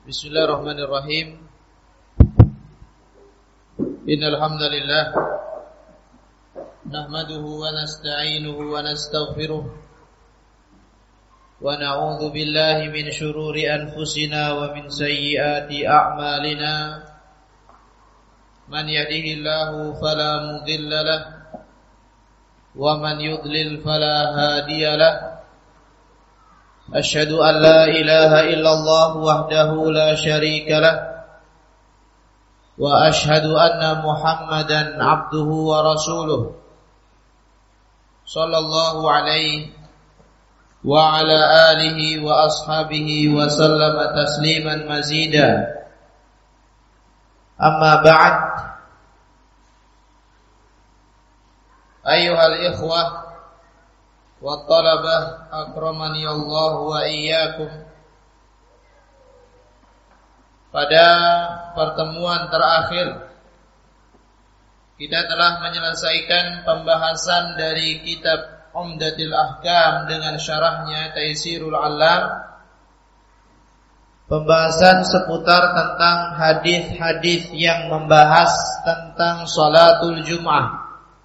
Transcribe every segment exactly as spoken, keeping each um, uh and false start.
Bismillahirrahmanirrahim. Innal hamdalillah nahmaduhu wa nasta'inuhu wa nastaghfiruh wa na'udzu billahi min shururi anfusina wa min sayyiati a'malina. Man yahdihillahu fala mudilla lahu wa man yudlil fala hadiya lahu. Asyhadu an la ilaha illallah wahdahu la syarika lah wa asyhadu anna Muhammadan abduhu wa rasuluh sallallahu alaihi wa ala alihi wa ashabihi wa sallama tasliman mazida. Amma ba'd. Ayyuhal ikhwah wa talabah akramani Allah wa iyyakum. Pada pertemuan terakhir kita telah menyelesaikan pembahasan dari kitab Umdatul Ahkam dengan syarahnya Taysirul Allam. Pembahasan seputar tentang hadis-hadis yang membahas tentang salatul Jum'ah.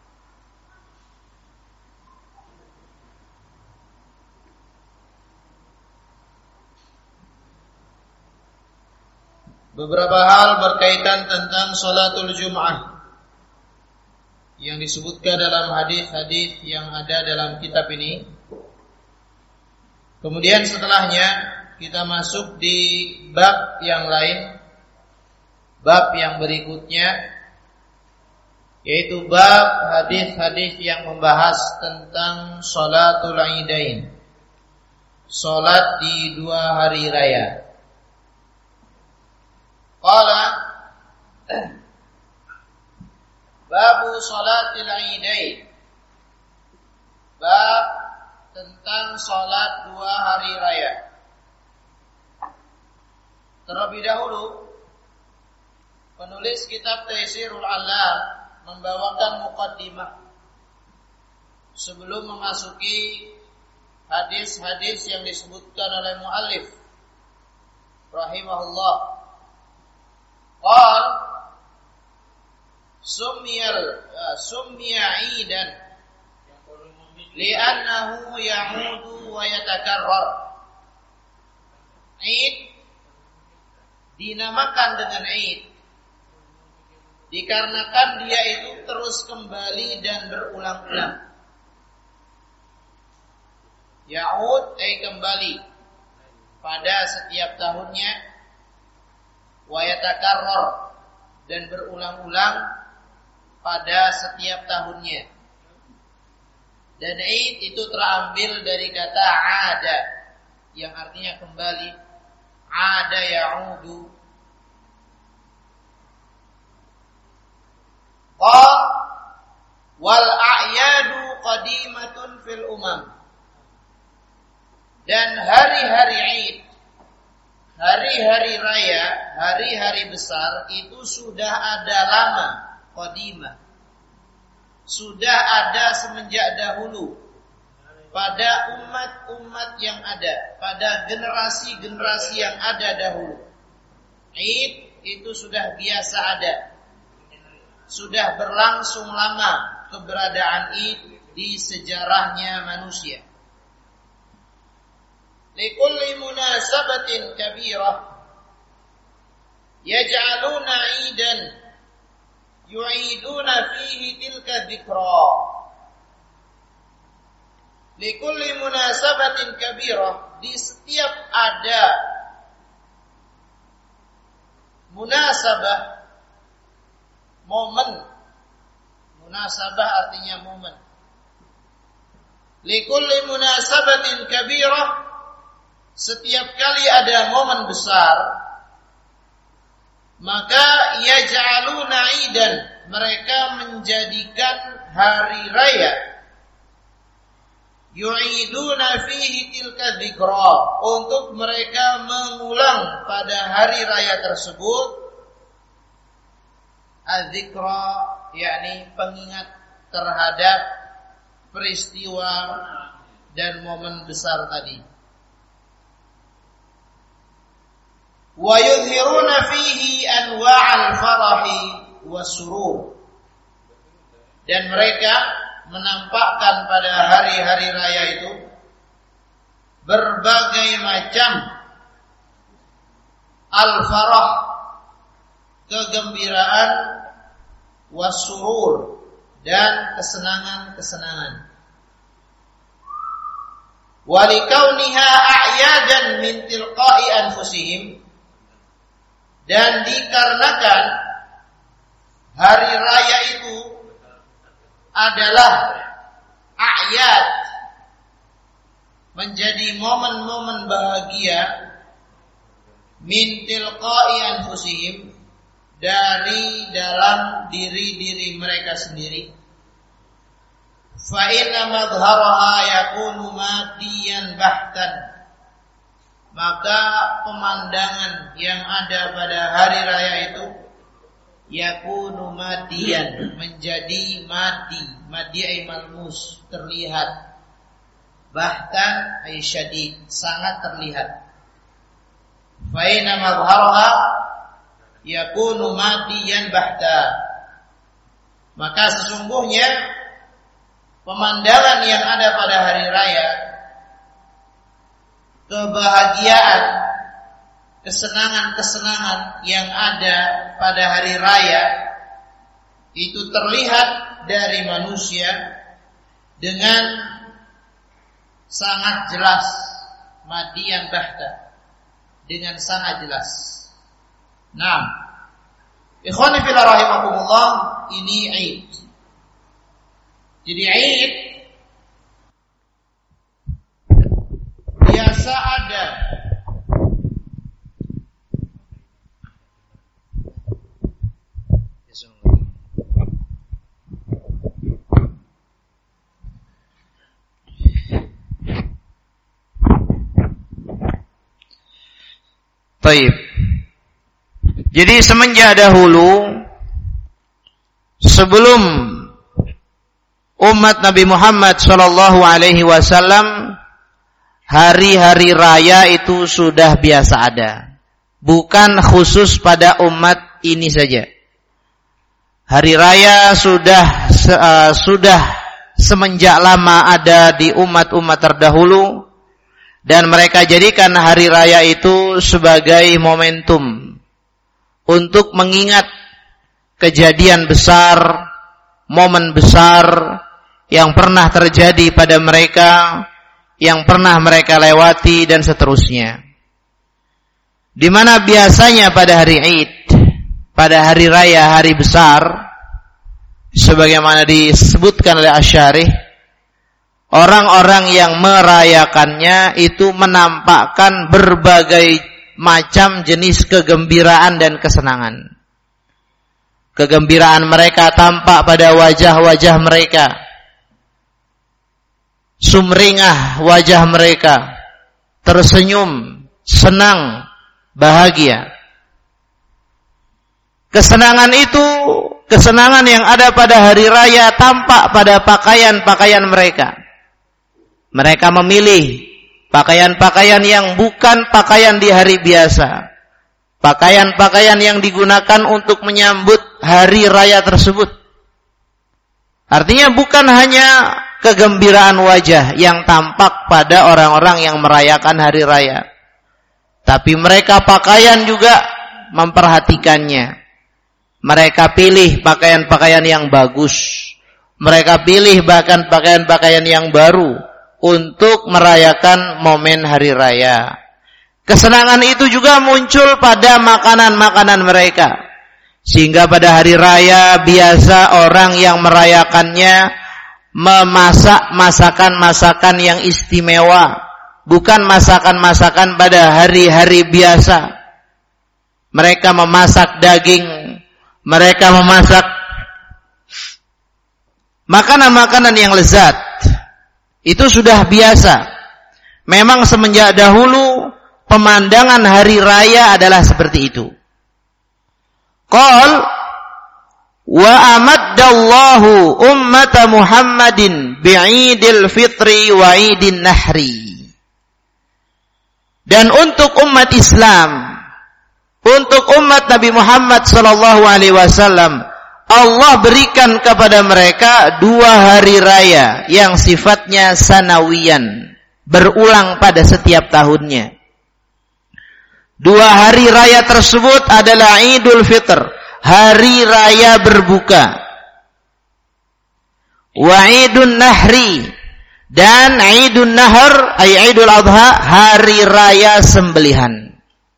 Beberapa hal berkaitan tentang salatul Jum'ah yang disebutkan dalam hadis-hadis yang ada dalam kitab ini. Kemudian setelahnya kita masuk di bab yang lain, bab yang berikutnya, yaitu bab hadis-hadis yang membahas tentang salatul Idain, salat di dua hari raya. Qala babu salatil Idain, bab tentang salat dua hari raya. Terlebih dahulu penulis kitab Taysirul Allam membawakan muqaddimah sebelum memasuki hadis-hadis yang disebutkan oleh muallif rahimahullah. Qal sumiyal sumiya idan li'annahu ya'udu wa yatakarrar. Id dinamakan dengan Id dikarenakan dia itu terus kembali dan berulang-ulang. Ya'ud ay kembali pada setiap tahunnya, wa yatakarrar dan berulang-ulang pada setiap tahunnya. Dan Eid itu terambil dari kata ada yang artinya kembali. Ada ya'udu. Qal wal a'yadu qadimatun fil umam. Dan hari-hari Eid, hari-hari raya, hari-hari besar itu sudah ada lama, qadimah. Sudah ada semenjak dahulu pada umat-umat yang ada, pada generasi-generasi yang ada dahulu. Id itu sudah biasa ada. Sudah berlangsung lama keberadaan Id di sejarahnya manusia. Likulli munasabatin kabirah yaj'aluna 'idan yu'iduna fihi tilka dzikra. Likulli munasabatin kabirah, di setiap ada munasabah, momen. Munasabah artinya momen. Likulli munasabatin kabirah, setiap kali ada momen besar, maka yaj'aluna 'idan, mereka menjadikan hari raya, yu'iduna fihi tilka dzikra, untuk mereka mengulang pada hari raya tersebut az-dzikra, yakni pengingat terhadap peristiwa dan momen besar tadi. wa yudhiruna fihi anwa'al farahi wasurur, dan mereka menampakkan pada hari-hari raya itu berbagai macam al-farah, kegembiraan, wasurur, dan kesenangan-kesenangan. Walikauniha a'yadan min tilqa'i anfusihim, dan dikarenakan hari raya itu adalah a'yad, menjadi momen-momen bahagia, min tilqa'i anfusihim, dari dalam diri-diri mereka sendiri, fa inna madharaha yakunu madiyan bahtan, maka pemandangan yang ada pada hari raya itu yakunu madiyan, menjadi madi, madi ay malmus, terlihat, bahtan ay syadid, sangat terlihat. Fa inna madharaha yakunu madiyan bahta, maka sesungguhnya pemandangan yang ada pada hari raya, kebahagiaan, kesenangan-kesenangan yang ada pada hari raya itu terlihat dari manusia dengan sangat jelas, madiyan bahta, dengan sangat jelas. Nah, ikhwani fillah rahimakumullah, ini Id. Jadi Id biasa ada Baik. Jadi semenjak dahulu, sebelum umat Nabi Muhammad sallallahu alaihi wasallam, hari-hari raya itu sudah biasa ada. Bukan khusus pada umat ini saja. Hari raya sudah uh, sudah semenjak lama ada di umat-umat terdahulu, dan mereka jadikan hari raya itu sebagai momentum untuk mengingat kejadian besar, momen besar yang pernah terjadi pada mereka, yang pernah mereka lewati, dan seterusnya. Di mana biasanya pada hari Id, pada hari raya, hari besar, sebagaimana disebutkan oleh Asy-Syarih, orang-orang yang merayakannya itu menampakkan berbagai macam jenis kegembiraan dan kesenangan. Kegembiraan mereka tampak pada wajah-wajah mereka, sumringah wajah mereka, tersenyum, senang, bahagia. Kesenangan itu, kesenangan yang ada pada hari raya tampak pada pakaian-pakaian mereka. Mereka memilih pakaian-pakaian yang bukan pakaian di hari biasa, pakaian-pakaian yang digunakan untuk menyambut hari raya tersebut. Artinya bukan hanya kegembiraan wajah yang tampak pada orang-orang yang merayakan hari raya, tapi mereka pakaian juga memperhatikannya. Mereka pilih pakaian-pakaian yang bagus, mereka pilih bahkan pakaian-pakaian yang baru untuk merayakan momen hari raya. Kesenangan itu juga muncul pada makanan-makanan mereka, sehingga pada hari raya biasa orang yang merayakannya memasak masakan-masakan yang istimewa, bukan masakan-masakan pada hari-hari biasa. Mereka memasak daging, mereka memasak makanan-makanan yang lezat. Itu sudah biasa. Memang semenjak dahulu pemandangan hari raya adalah seperti itu. Qal wa amaddallahu ummata Muhammadin bi'idil fitri wa 'idin nahri. Dan untuk umat Islam untuk umat Nabi Muhammad sallallahu alaihi wasallam, Allah berikan kepada mereka dua hari raya yang sifatnya sanawiyan, berulang pada setiap tahunnya. Dua hari raya tersebut adalah Idul Fitr, hari raya berbuka, wa Idul Nahri, dan Idul Nahr ay Idul Adha, hari raya sembelihan.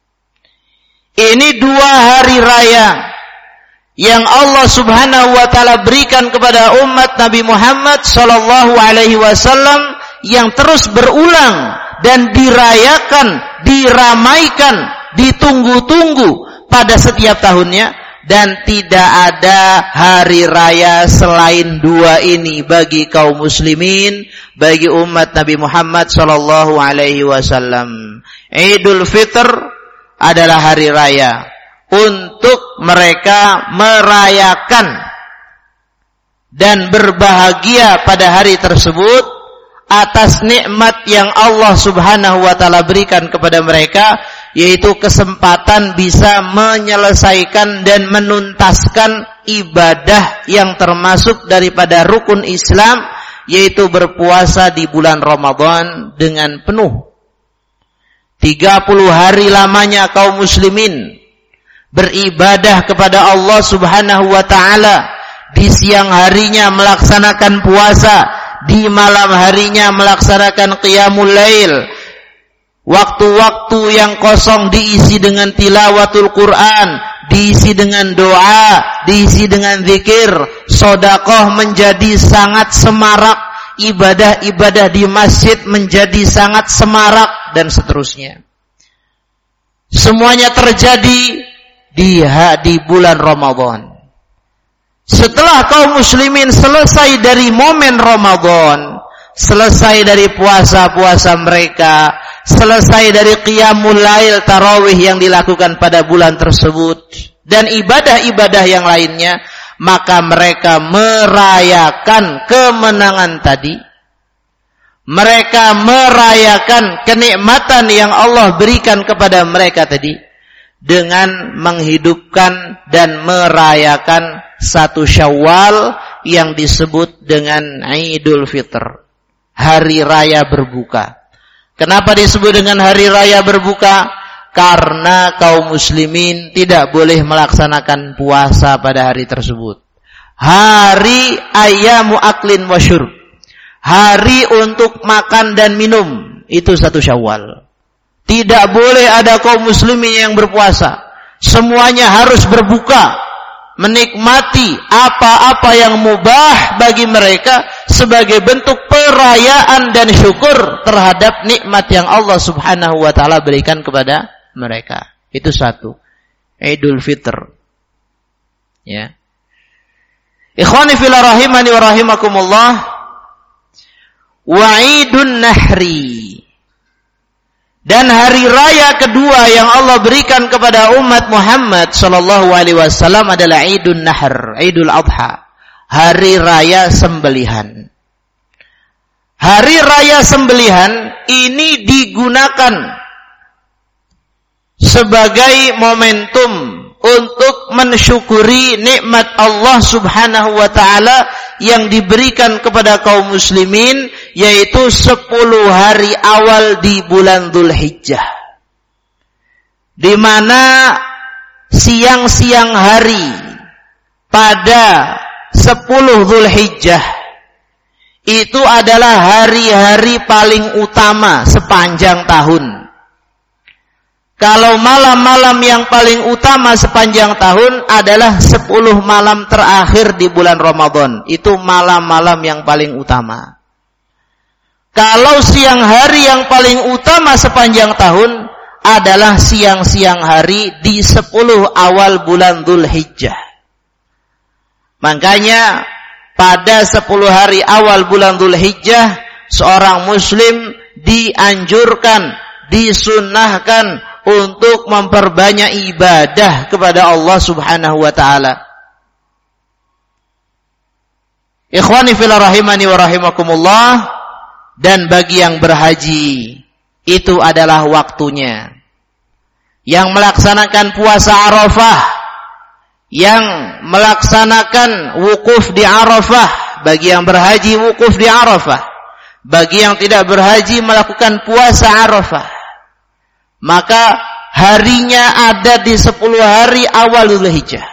Ini dua hari raya yang Allah Subhanahu wa taala berikan kepada umat Nabi Muhammad sallallahu alaihi wasallam, yang terus berulang dan dirayakan, diramaikan, ditunggu-tunggu pada setiap tahunnya, dan tidak ada hari raya selain dua ini bagi kaum muslimin, bagi umat Nabi Muhammad sallallahu alaihi wasallam. Idul Fitr adalah hari raya untuk mereka merayakan dan berbahagia pada hari tersebut atas nikmat yang Allah Subhanahu wa taala berikan kepada mereka, yaitu kesempatan bisa menyelesaikan dan menuntaskan ibadah yang termasuk daripada rukun Islam, yaitu berpuasa di bulan Ramadan dengan penuh. tiga puluh hari lamanya kaum muslimin beribadah kepada Allah Subhanahu wa taala, di siang harinya melaksanakan puasa, di malam harinya melaksanakan qiyamul lail. Waktu-waktu yang kosong diisi dengan tilawatul Quran, diisi dengan doa, diisi dengan zikir, sedekah menjadi sangat semarak, ibadah-ibadah di masjid menjadi sangat semarak, dan seterusnya. Semuanya terjadi di di bulan Ramadan. Setelah kaum muslimin selesai dari momen Ramadan, selesai dari puasa-puasa mereka, selesai dari qiyamul lail, tarawih yang dilakukan pada bulan tersebut, dan ibadah-ibadah yang lainnya, maka mereka merayakan kemenangan tadi. Mereka merayakan kenikmatan yang Allah berikan kepada mereka tadi dengan menghidupkan dan merayakan satu Syawal yang disebut dengan Idul Fitr, hari raya berbuka. Kenapa disebut dengan hari raya berbuka? Karena kaum muslimin tidak boleh melaksanakan puasa pada hari tersebut. Hari ayamu aklin wa syurb, hari untuk makan dan minum, itu satu Syawal. Tidak boleh ada kaum muslimin yang berpuasa. Semuanya harus berbuka, menikmati apa-apa yang mubah bagi mereka sebagai bentuk perayaan dan syukur terhadap nikmat yang Allah Subhanahu wa taala berikan kepada mereka. Itu satu, Idul Fitr. Ya. Ikhwani fillah rahimani wa rahimakumullah. Wa Idun Nahri, dan hari raya kedua yang Allah berikan kepada umat Muhammad sallallahu alaihi wasallam adalah Idun Nahr, Idul Adha, hari raya sembelihan. Hari raya sembelihan ini digunakan sebagai momentum untuk mensyukuri nikmat Allah Subhanahu wa taala yang diberikan kepada kaum muslimin, yaitu sepuluh hari awal di bulan Dzulhijjah, di mana siang-siang hari pada sepuluh Dzulhijjah itu adalah hari-hari paling utama sepanjang tahun. Kalau malam-malam yang paling utama sepanjang tahun adalah sepuluh malam terakhir di bulan Ramadan. Itu malam-malam yang paling utama. Kalau siang hari yang paling utama sepanjang tahun adalah siang-siang hari di sepuluh awal bulan Dzulhijjah. Makanya pada sepuluh hari awal bulan Dzulhijjah, seorang muslim dianjurkan, disunnahkan untuk memperbanyak ibadah kepada Allah Subhanahu wa taala. Ikhwani fillah rahimani wa rahimakumullah, dan bagi yang berhaji itu adalah waktunya. yang melaksanakan puasa Arafah, yang melaksanakan wukuf di Arafah, bagi yang berhaji wukuf di Arafah, bagi yang tidak berhaji melakukan puasa Arafah, maka harinya ada di sepuluh hari awal Dzulhijjah.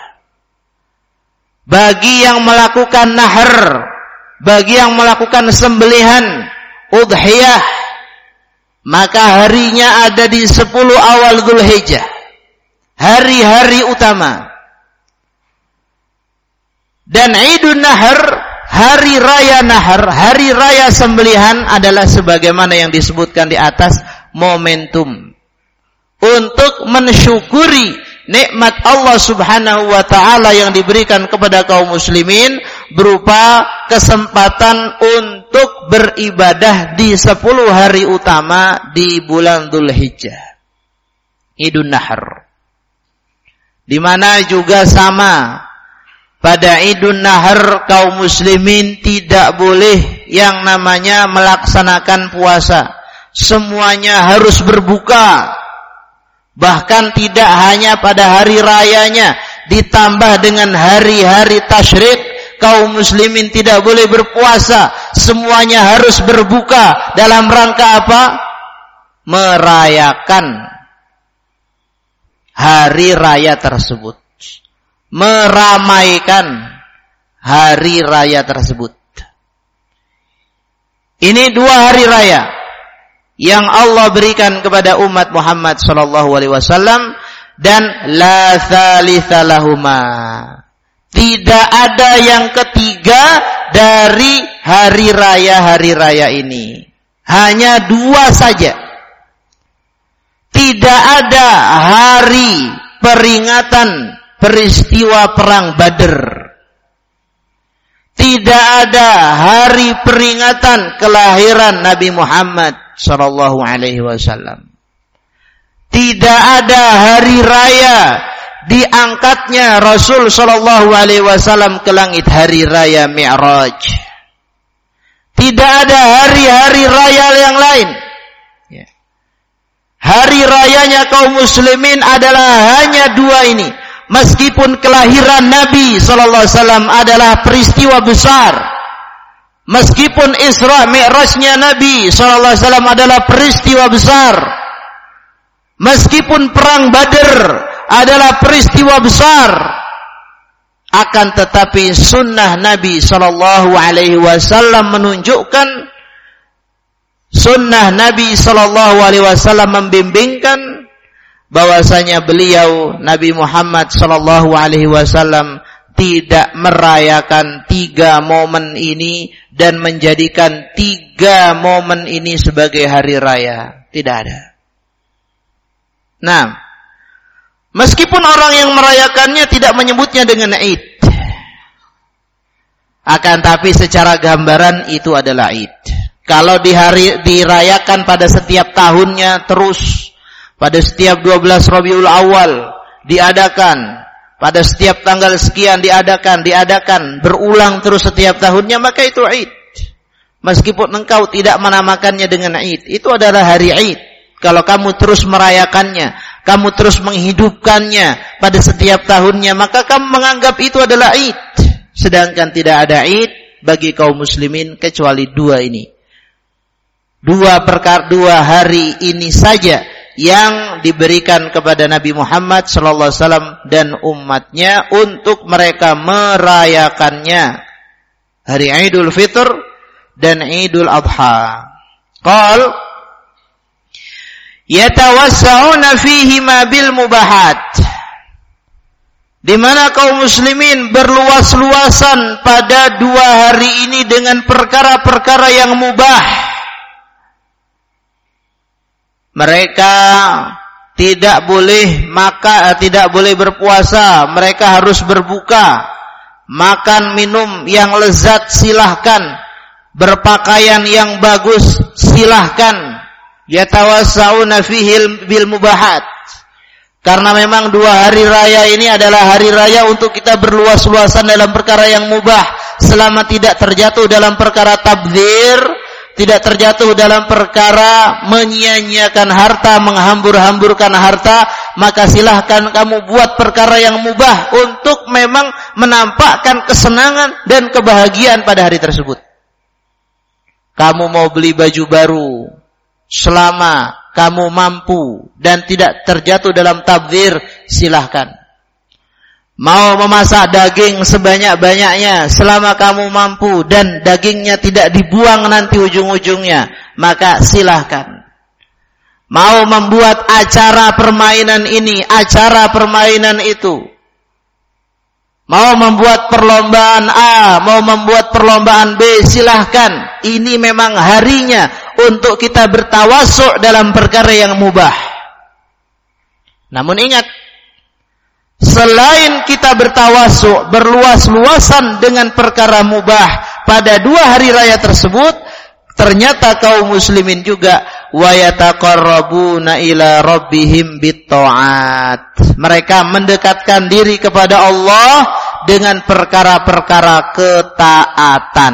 Bagi yang melakukan nahar, bagi yang melakukan sembelihan udhiyah, maka harinya ada di sepuluh awal Dzulhijjah, hari-hari utama. Dan Idul Nahar, hari raya nahar, hari raya sembelihan adalah sebagaimana yang disebutkan di atas, momentum untuk mensyukuri nikmat Allah Subhanahu wa taala yang diberikan kepada kaum muslimin berupa kesempatan untuk beribadah di sepuluh hari utama di bulan Dzulhijjah, Idul Nahar. Di mana juga sama, pada Idul Nahar kaum muslimin tidak boleh yang namanya melaksanakan puasa. Semuanya harus berbuka. Bahkan tidak hanya pada hari rayanya, ditambah dengan hari-hari tasyrik, kaum muslimin tidak boleh berpuasa. Semuanya harus berbuka. Dalam rangka apa? Merayakan hari raya tersebut, meramaikan hari raya tersebut. Ini dua hari raya yang Allah berikan kepada umat Muhammad sallallahu alaihi wasallam, dan la tsalitsa lahuma. Tidak ada yang ketiga dari hari raya-hari raya ini. Hanya dua saja. Tidak ada hari peringatan peristiwa perang Badr. Tidak ada hari peringatan kelahiran Nabi Muhammad sallallahu alaihi wasallam. Tidak ada hari raya diangkatnya Rasul sallallahu alaihi wasallam ke langit, hari raya Mi'raj. Tidak ada hari-hari raya yang lain. Hari rayanya kaum muslimin adalah hanya dua ini. Meskipun kelahiran Nabi sallallahu alaihi wasallam adalah peristiwa besar, meskipun Isra Mi'rajnya Nabi sallallahu alaihi wasallam adalah peristiwa besar, meskipun perang Badr adalah peristiwa besar, akan tetapi sunnah Nabi sallallahu alaihi wasallam menunjukkan, sunnah Nabi sallallahu alaihi wasallam membimbingkan bahwasanya beliau Nabi Muhammad sallallahu alaihi wasallam tidak merayakan tiga momen ini dan menjadikan tiga momen ini sebagai hari raya. Tidak ada. Nah, meskipun orang yang merayakannya tidak menyebutnya dengan Id, akan tapi secara gambaran itu adalah Id. Kalau di hari dirayakan pada setiap tahunnya terus, pada setiap dua belas Rabiul Awal diadakan, pada setiap tanggal sekian diadakan, diadakan, berulang terus setiap tahunnya, maka itu Id. Meskipun engkau tidak menamakannya dengan Id, itu adalah hari Id. Kalau kamu terus merayakannya, kamu terus menghidupkannya pada setiap tahunnya, maka kamu menganggap itu adalah Id. Sedangkan tidak ada Id bagi kaum muslimin kecuali dua ini. Dua perkara, dua hari ini saja yang diberikan kepada Nabi Muhammad sallallahu alaihi wasallam dan umatnya untuk mereka merayakannya, hari Idul Fitr dan Idul Adha. Qal yatawassa'una fihima bil mubahat, di mana kaum muslimin berluas-luasan pada dua hari ini dengan perkara-perkara yang mubah. Mereka tidak boleh maka tidak boleh berpuasa, mereka harus berbuka. Makan minum yang lezat silahkan, berpakaian yang bagus silahkan. Yatawassa'una fihil bil mubahat. Karena memang dua hari raya ini adalah hari raya untuk kita berluas-luasan dalam perkara yang mubah, selama tidak terjatuh dalam perkara tabdzir, tidak terjatuh dalam perkara menyia-nyiakan harta, menghambur-hamburkan harta, maka silahkan kamu buat perkara yang mubah untuk memang menampakkan kesenangan dan kebahagiaan pada hari tersebut. Kamu mau beli baju baru, selama kamu mampu dan tidak terjatuh dalam tabdzir, silahkan. Mau memasak daging sebanyak-banyaknya, selama kamu mampu dan dagingnya tidak dibuang nanti ujung-ujungnya, maka silahkan. Mau membuat acara permainan ini, acara permainan itu, mau membuat perlombaan A, mau membuat perlombaan B, silahkan. Ini memang harinya untuk kita bertawassuk dalam perkara yang mubah. Namun ingat, selain kita bertawassuk, berluas-luasan dengan perkara mubah pada dua hari raya tersebut, ternyata kaum muslimin juga wa yataqarrabuna ila rabbihim bitta'at. Mereka mendekatkan diri kepada Allah dengan perkara-perkara ketaatan.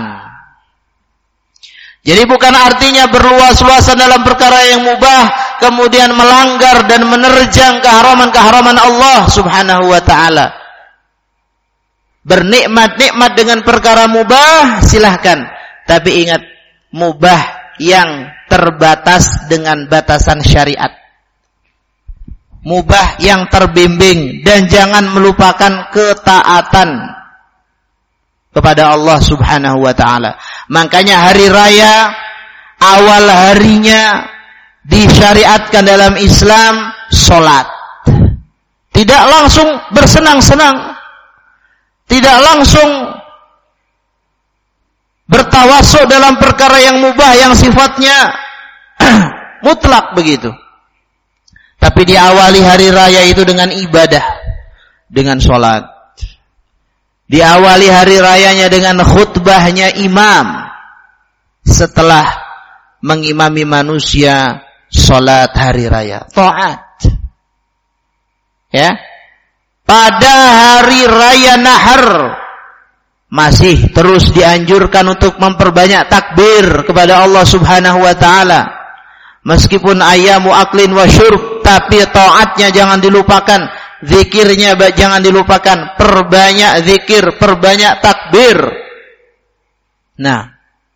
Jadi bukan artinya berluas-luasan dalam perkara yang mubah kemudian melanggar dan menerjang keharaman-keharaman Allah Subhanahu wa taala. Bernikmat-nikmat dengan perkara mubah silahkan, tapi ingat, mubah yang terbatas dengan batasan syariat. Mubah yang terbimbing, dan jangan melupakan ketaatan kepada Allah Subhanahu wa taala. Makanya hari raya awal harinya disyariatkan dalam Islam salat. Tidak langsung bersenang-senang, tidak langsung bertawassuk dalam perkara yang mubah yang sifatnya mutlak begitu. Tapi diawali hari raya itu dengan ibadah, dengan salat. Diawali hari rayanya dengan khutbahnya imam setelah mengimami manusia salat hari raya. Taat. Ya. Pada hari raya Nahar masih terus dianjurkan untuk memperbanyak takbir kepada Allah Subhanahu wa taala. Meskipun ayamu aklin wa syurb, tapi taatnya jangan dilupakan. Zikirnya jangan dilupakan, perbanyak zikir, perbanyak takbir. Nah,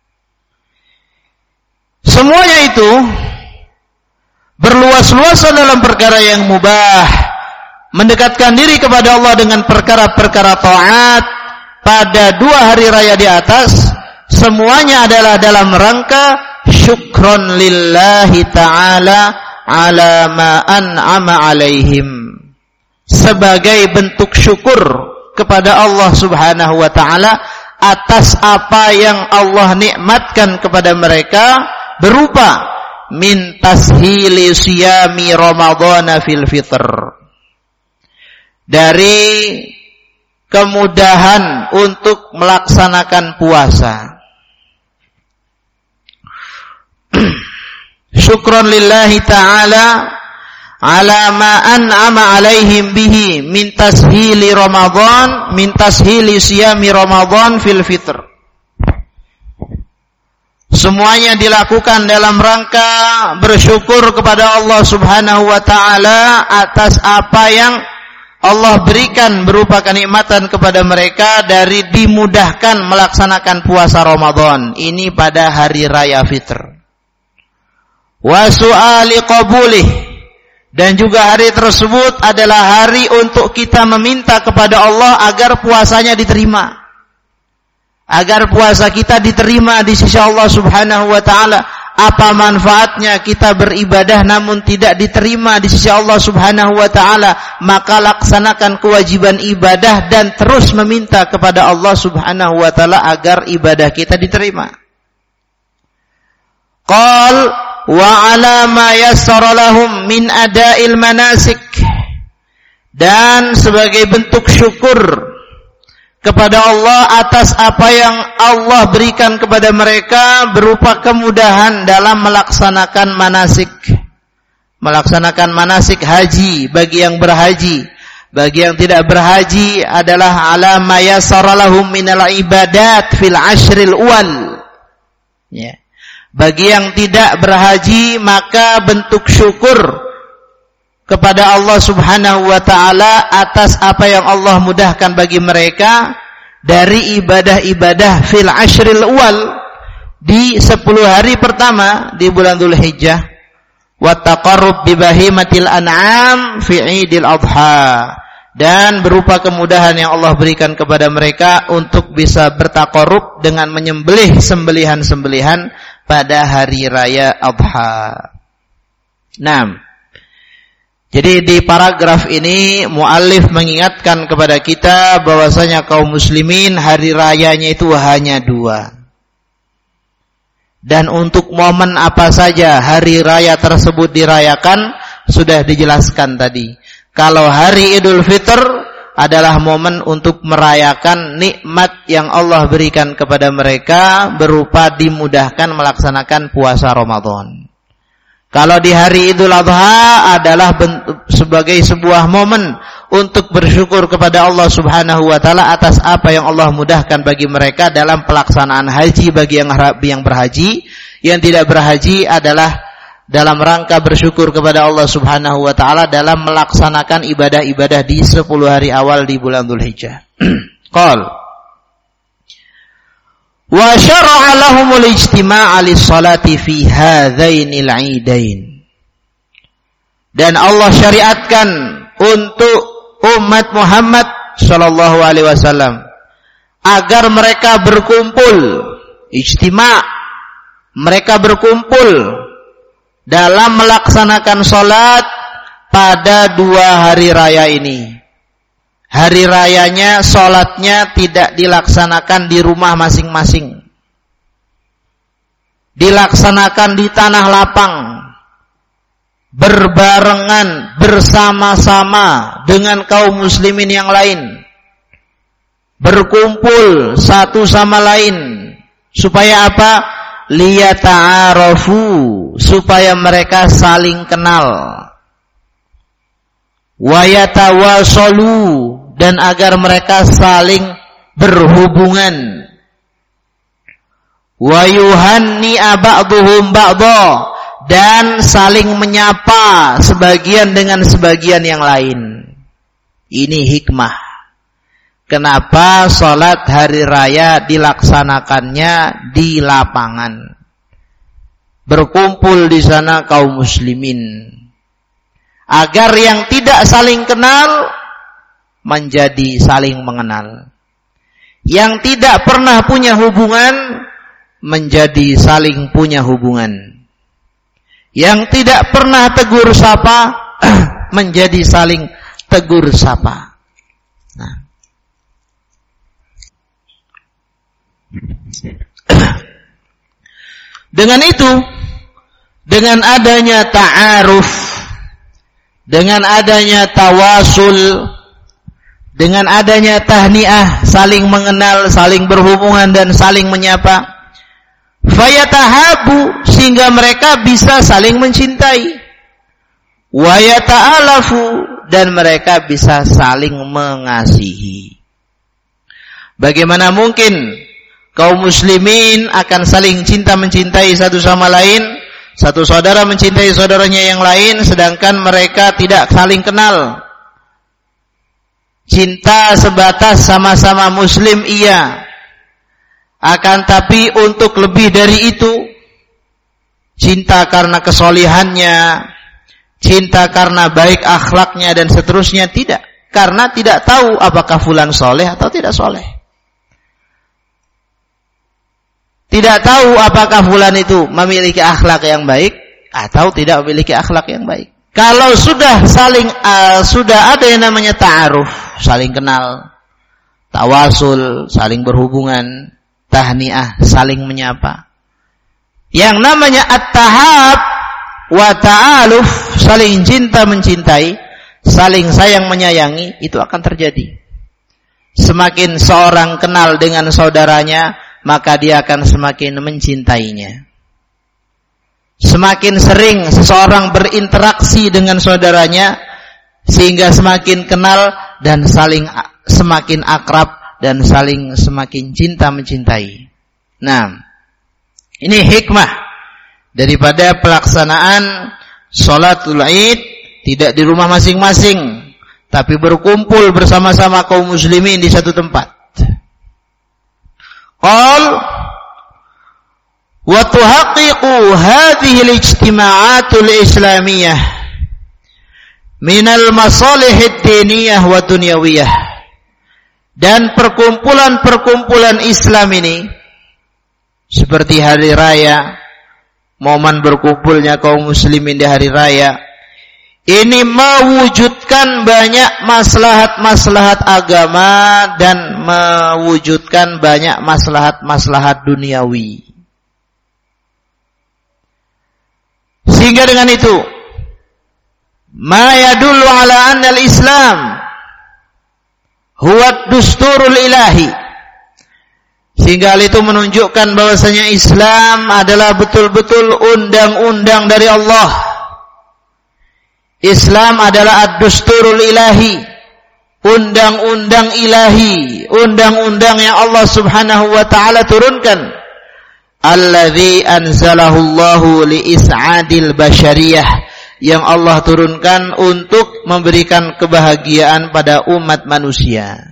semuanya itu berluas-luasan dalam perkara yang mubah, mendekatkan diri kepada Allah dengan perkara-perkara taat pada dua hari raya di atas, semuanya adalah dalam rangka syukron lillahi ta'ala ala ma an'ama alaihim, sebagai bentuk syukur kepada Allah Subhanahu wa taala atas apa yang Allah nikmatkan kepada mereka berupa min tashili siyami ramadhana fil fitr, dari kemudahan untuk melaksanakan puasa. Syukron lillahi ta'ala ala ma an'ama alaihim bihi min tashili Ramadan, min tashili siyami Ramadan fil fitr. Semuanya dilakukan dalam rangka bersyukur kepada Allah Subhanahu wa taala atas apa yang Allah berikan berupa kenikmatan kepada mereka dari dimudahkan melaksanakan puasa Ramadan ini pada hari raya fitr. Wa su'ali qabulih, dan juga hari tersebut adalah hari untuk kita meminta kepada Allah agar puasanya diterima, agar puasa kita diterima di sisi Allah Subhanahu wa taala. Apa manfaatnya kita beribadah namun tidak diterima di sisi Allah Subhanahu wa taala? Maka laksanakan kewajiban ibadah dan terus meminta kepada Allah Subhanahu wa taala agar ibadah kita diterima. Qal wa ala ma yassara lahum min ada'il manasik, dan sebagai bentuk syukur kepada Allah atas apa yang Allah berikan kepada mereka berupa kemudahan dalam melaksanakan manasik, melaksanakan manasik haji bagi yang berhaji. Bagi yang tidak berhaji adalah ala ma yassara lahum minal ibadat fil ashril awal, ya. Bagi yang tidak berhaji, maka bentuk syukur kepada Allah Subhanahu wa taala atas apa yang Allah mudahkan bagi mereka dari ibadah-ibadah fil ashril awal, di sepuluh hari pertama di bulan Dzulhijjah, wa taqarrub bi bahimatil an'am fi Idul Adha, dan berupa kemudahan yang Allah berikan kepada mereka untuk bisa bertaqarrub dengan menyembelih sembelihan-sembelihan pada hari raya Adha. Nah, jadi di paragraf ini muallif mengingatkan kepada kita bahwasanya kaum muslimin hari rayanya itu hanya dua. Dan untuk momen apa saja hari raya tersebut dirayakan sudah dijelaskan tadi. Kalau hari Idul Fitr adalah momen untuk merayakan nikmat yang Allah berikan kepada mereka berupa dimudahkan melaksanakan puasa Ramadan. Kalau di hari Idul Adha adalah bentuk, sebagai sebuah momen untuk bersyukur kepada Allah Subhanahu wa taala atas apa yang Allah mudahkan bagi mereka dalam pelaksanaan haji bagi yang yang berhaji. Yang tidak berhaji adalah dalam rangka bersyukur kepada Allah Subhanahu wa taala dalam melaksanakan ibadah-ibadah di sepuluh hari awal di bulan Dzulhijjah. Qal wa syara'a lahumul ijtima'a lis-salati fi hadzainil 'idain. Dan Allah syariatkan untuk umat Muhammad sallallahu alaihi wasallam agar mereka berkumpul, ijtima', mereka berkumpul dalam melaksanakan salat pada dua hari raya ini. Hari rayanya, sholatnya tidak dilaksanakan di rumah masing-masing. Dilaksanakan di tanah lapang. Berbarengan, bersama-sama dengan kaum muslimin yang lain. Berkumpul satu sama lain. Supaya apa? Liyata'arafu. Supaya mereka saling kenal. Wa yatawasalu, dan agar mereka saling berhubungan. Wa yuhanni'a ba'duhum ba'dha, dan saling menyapa sebagian dengan sebagian yang lain. Ini hikmah kenapa salat hari raya dilaksanakannya di lapangan. Berkumpul di sana kaum muslimin. Agar yang tidak saling kenal menjadi saling mengenal. Yang tidak pernah punya hubungan menjadi saling punya hubungan. Yang tidak pernah tegur sapa menjadi saling tegur sapa. Nah. Dengan itu, dengan adanya ta'aruf, dengan adanya tawasul, dengan adanya tahniah, saling mengenal, saling berhubungan dan saling menyapa, fayatahabu, sehingga mereka bisa saling mencintai, wa yata'alafu, dan mereka bisa saling mengasihi. Bagaimana mungkin kaum muslimin akan saling cinta mencintai satu sama lain, satu saudara mencintai saudaranya yang lain, sedangkan mereka tidak saling kenal. Cinta sebatas sama-sama muslim iya, akan tapi untuk lebih dari itu, cinta karena kesolihannya, cinta karena baik akhlaknya dan seterusnya, tidak. Karena tidak tahu apakah fulan soleh atau tidak soleh. Tidak tahu apakah fulan itu memiliki akhlak yang baik atau tidak memiliki akhlak yang baik. Kalau sudah saling uh, sudah ada yang namanya ta'aruf, saling kenal, tawasul, saling berhubungan, tahniah, saling menyapa. Yang namanya at-tahab wa ta'aluf, saling cinta mencintai, saling sayang menyayangi, itu akan terjadi. Semakin seorang kenal dengan saudaranya, maka dia akan semakin mencintainya. Semakin sering seseorang berinteraksi dengan saudaranya, sehingga semakin kenal dan saling semakin akrab dan saling semakin cinta mencintai. Nah, ini hikmah daripada pelaksanaan Sholatul Id tidak di rumah masing-masing, tapi berkumpul bersama-sama kaum muslimin di satu tempat. Qal wa tuhaqqiqu hadhihi al-ijtima'atul islamiyah minal masalihid diniyah wa dunyawiyah. Dan perkumpulan-perkumpulan Islam ini seperti hari raya, momen berkumpulnya kaum muslimin di hari raya, ini mewujudkan banyak maslahat-maslahat agama dan mewujudkan banyak maslahat-maslahat duniawi. Sehingga dengan itu, ma yadullu ala anna al-Islam huwa dusturul ilahi. Sehingga hal itu menunjukkan bahwasanya Islam adalah betul-betul undang-undang dari Allah. Islam adalah ad-dusturul ilahi, undang-undang ilahi, undang-undang yang Allah Subhanahu wa taala turunkan. Alladzi anzalahu Allahu li is'adil basyariyah, yang Allah turunkan untuk memberikan kebahagiaan pada umat manusia.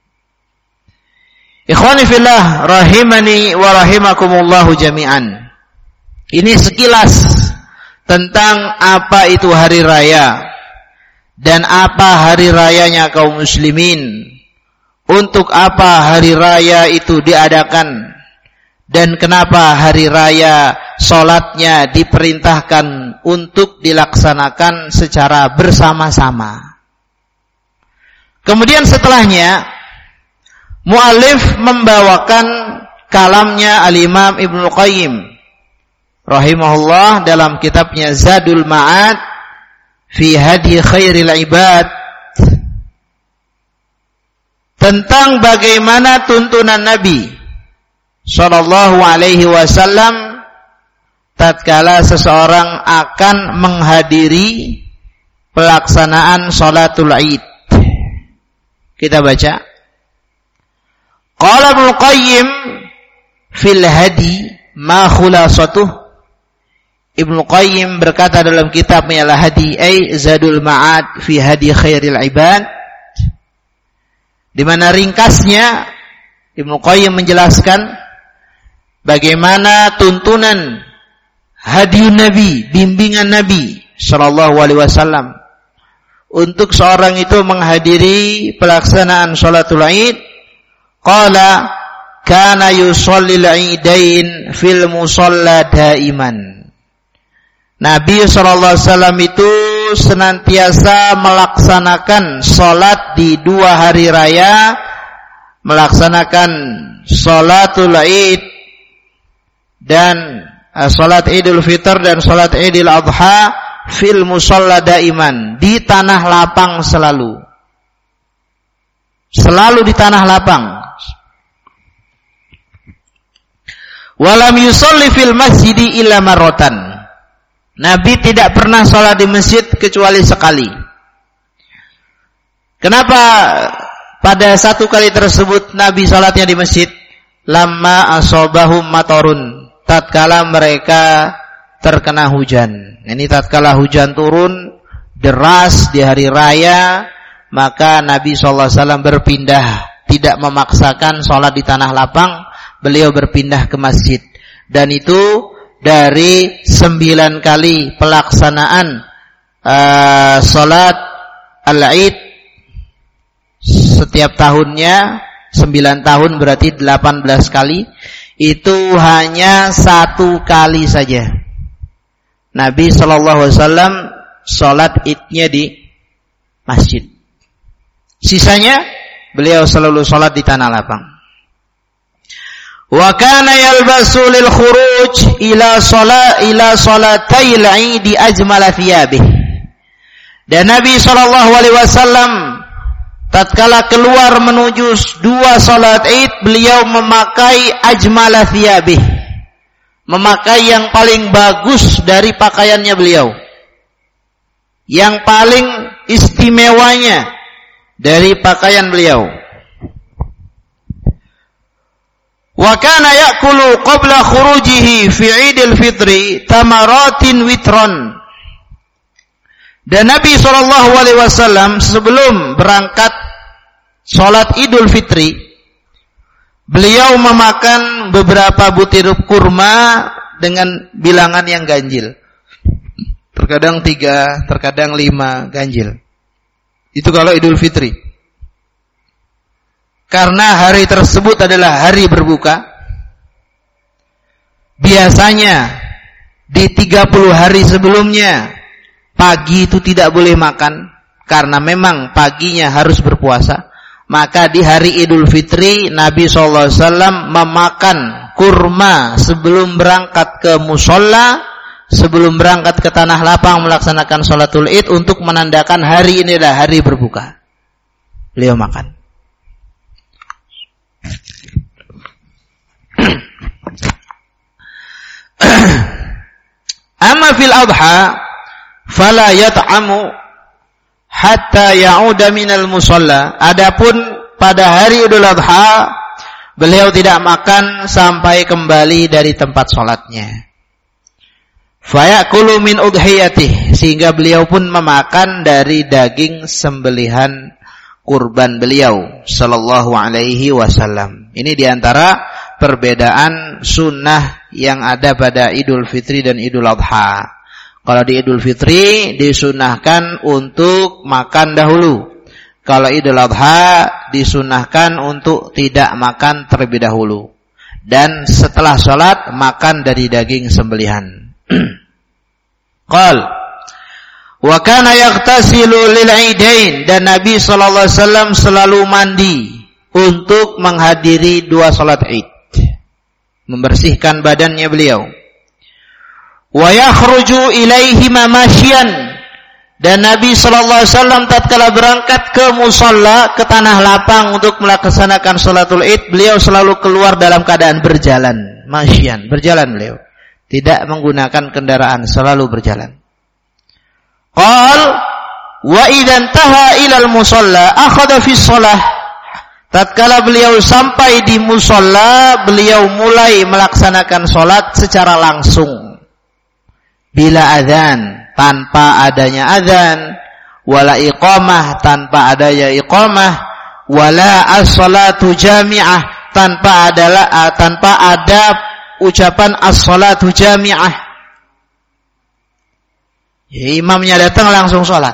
Ikhwani fillah rahimani wa rahimakumullahu jami'an. Ini sekilas tentang apa itu hari raya dan apa hari rayanya kaum muslimin. Untuk apa hari raya itu diadakan dan kenapa hari raya salatnya diperintahkan untuk dilaksanakan secara bersama-sama. Kemudian setelahnya mu'allif membawakan kalamnya Al-Imam Ibnu Qayyim rahimahullah dalam kitabnya Zadul Ma'ad fi Hadi Khairil Ibad, tentang bagaimana tuntunan Nabi sallallahu alaihi wasallam tatkala seseorang akan menghadiri pelaksanaan salatul Id. Kita baca. Qala Ibnu Qayyim fil hadi ma khulasatuh. Ibnu Qayyim berkata dalam kitabnya Al-Hadi ay Zadul Ma'ad fi Hadi Khairil Ibad, di mana ringkasnya Ibnu Qayyim menjelaskan bagaimana tuntunan hadiun Nabi, bimbingan Nabi sallallahu alaihi wasallam untuk seorang itu menghadiri pelaksanaan salatul Id. Qala kana yusallil idain fil musalla daiman. Nabi sallallahu alaihi wasallam itu senantiasa melaksanakan salat di dua hari raya, melaksanakan salatul Id dan uh, salat Idul Fitr dan salat Idul Adha fil musalla daiman, di tanah lapang selalu. Selalu di tanah lapang. Walam yusalli fil masjidi illa marratan. Nabi tidak pernah sholat di masjid kecuali sekali. Kenapa pada satu kali tersebut Nabi sholatnya di masjid? Lamma asobahum matorun, tatkala mereka terkena hujan. Ini tatkala hujan turun deras di hari raya, maka Nabi shallallahu alaihi wasallam berpindah, tidak memaksakan sholat di tanah lapang, beliau berpindah ke masjid. Dan itu dari sembilan kali pelaksanaan uh, sholat al-Id setiap tahunnya, sembilan tahun berarti delapan belas kali, itu hanya satu kali saja Nabi shallallahu alaihi wasallam sholat Idnya di masjid. Sisanya beliau selalu sholat di tanah lapang. Wa kana yalbasu lil khuruj ila salat ila salatayil Id ajmala thiyabih. Dan Nabi sallallahu alaihi wasallam tatkala keluar menuju dua salat Id, beliau memakai ajmala thiyabih, memakai yang paling bagus dari pakaiannya beliau, yang paling istimewanya dari pakaian beliau. Wa kana ya'kulu qabla khurujihi fi Idul Fitri tamaratin witron. Dan Nabi shallallahu alaihi wasallam sebelum berangkat sholat Idul Fitri, beliau memakan beberapa butir kurma dengan bilangan yang ganjil. Terkadang tiga, terkadang lima ganjil. Itu kalau Idul Fitri. Karena hari tersebut adalah hari berbuka. Biasanya di tiga puluh hari sebelumnya pagi itu tidak boleh makan karena memang paginya harus berpuasa. Maka di hari Idul Fitri Nabi shallallahu alaihi wasallam memakan kurma sebelum berangkat ke musholla, sebelum berangkat ke tanah lapang melaksanakan sholatul Id untuk menandakan hari ini adalah hari berbuka. Beliau makan. Amma fil adha fala yat'amu hatta ya'uda minal musalla. Adapun pada hari Idul Adha beliau tidak makan sampai kembali dari tempat sholatnya. Fayakulu min udhiyatih, sehingga beliau pun memakan dari daging sembelihan kurban beliau sallallahu alaihi wasallam. Ini diantara perbedaan sunnah yang ada pada Idul Fitri dan Idul Adha. Kalau di Idul Fitri disunahkan untuk makan dahulu. Kalau Idul Adha disunahkan untuk tidak makan terlebih dahulu. Dan setelah sholat makan dari daging sembelihan. Qal wa kana yaghtasilu lil idain, dan Nabi sallallahu alaihi wasallam selalu mandi untuk menghadiri dua salat Id. Membersihkan badannya beliau. Wa yakhruju ilaihi masyan, dan Nabi sallallahu alaihi wasallam tatkala berangkat ke musalla, ke tanah lapang untuk melaksanakan salatul Id, beliau selalu keluar dalam keadaan berjalan, masyan, berjalan beliau. Tidak menggunakan kendaraan, selalu berjalan. Qal wa idzan taha ilal musalla akhadha fi shalah. Tatkala beliau sampai di musalla, beliau mulai melaksanakan salat secara langsung. Bila adzan, tanpa adanya adzan, wala iqamah, tanpa adanya iqamah, wala as-salatu jami'ah, tanpa adalah tanpa ada ucapan as-salatu jami'ah. Ya, imamnya datang langsung salat.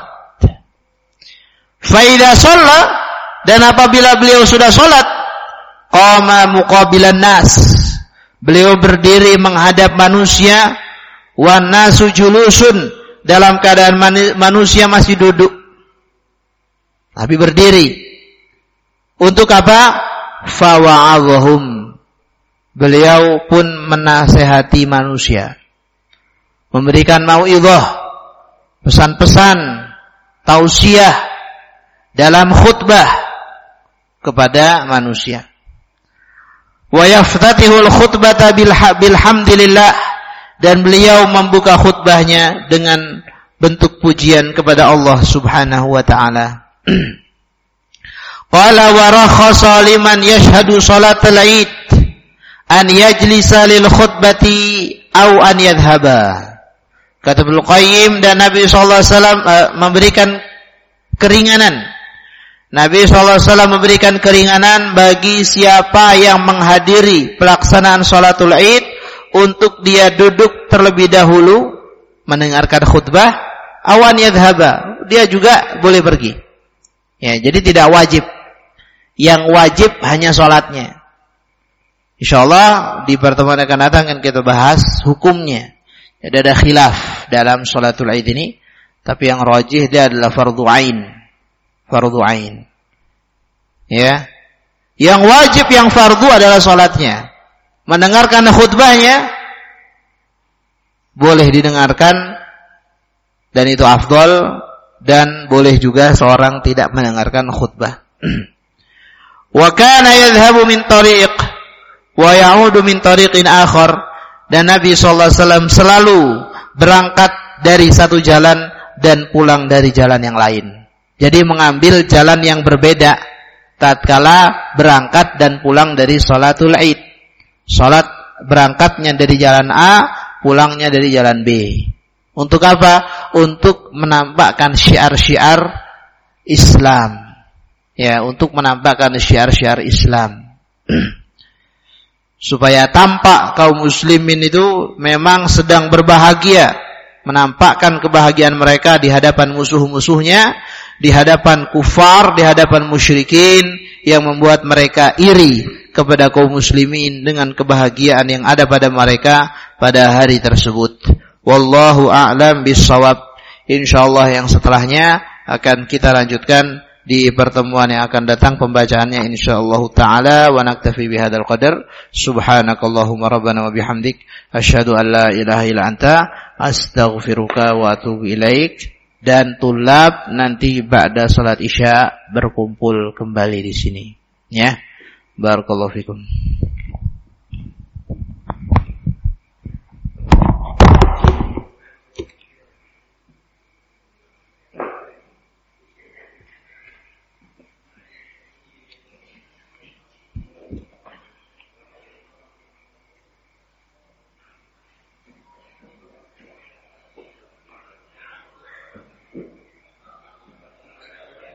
Fa idza shalla, dan apabila beliau sudah salat, qama muqabilan nas, beliau berdiri menghadap manusia, wan nasu julusun, dalam keadaan manusia masih duduk. Tapi berdiri. Untuk apa? Fa wa'adhum, beliau pun menasehati manusia, memberikan mau'idhah, pesan-pesan, tausiah dalam khutbah kepada manusia. Wa yaftatihul khutbata bilhamdilillah, dan beliau membuka khutbahnya dengan bentuk pujian kepada Allah Subhanahu wa taala. Qala wa rakhasa liman yashhadu salatal Id an yajlisa lil khutbati au an yadhhaba. Kata Ibnu Qayyim, dan Nabi sallallahu alaihi wasallam uh, memberikan keringanan. Nabi sallallahu alaihi wasallam memberikan keringanan bagi siapa yang menghadiri pelaksanaan salatul Id untuk dia duduk terlebih dahulu mendengarkan khutbah, awan yadhhaba, dia juga boleh pergi. Ya, jadi tidak wajib. Yang wajib hanya salatnya. Insyaallah di pertemuan akan datang akan kita bahas hukumnya. Jadi ada khilaf dalam salatul Id ini, tapi yang rajih dia adalah fardhu ain. Fardhu ain. Ya. Yang wajib, yang fardhu adalah salatnya. Mendengarkan khutbahnya boleh didengarkan dan itu afdal, dan boleh juga seorang tidak mendengarkan khutbah. Wa kana yadhhabu min tariq wa ya'udu min tariqin akhar, dan Nabi sallallahu alaihi wasallam selalu berangkat dari satu jalan dan pulang dari jalan yang lain. Jadi mengambil jalan yang berbeda tatkala berangkat dan pulang dari salatul Id. Salat berangkatnya dari jalan A, pulangnya dari jalan B. Untuk apa? Untuk menampakkan syiar-syiar Islam. Ya, untuk menampakkan syiar-syiar Islam. Supaya tampak kaum muslimin itu memang sedang berbahagia, menampakkan kebahagiaan mereka di hadapan musuh-musuhnya, di hadapan kufar, di hadapan musyrikin, yang membuat mereka iri kepada kaum muslimin dengan kebahagiaan yang ada pada mereka pada hari tersebut. Wallahu a'lam bissawab. Insyaallah yang setelahnya akan kita lanjutkan di pertemuan yang akan datang pembacaannya insyaallah taala. Wa naktafi bihadzal qadar. Subhanakallahumma rabbana wa bihamdik asyhadu an la ilaha illa anta astaghfiruka wa atubu ilaik. Dan tulab nanti ba'da salat isya berkumpul kembali di sini, ya. Barakallahu fikum.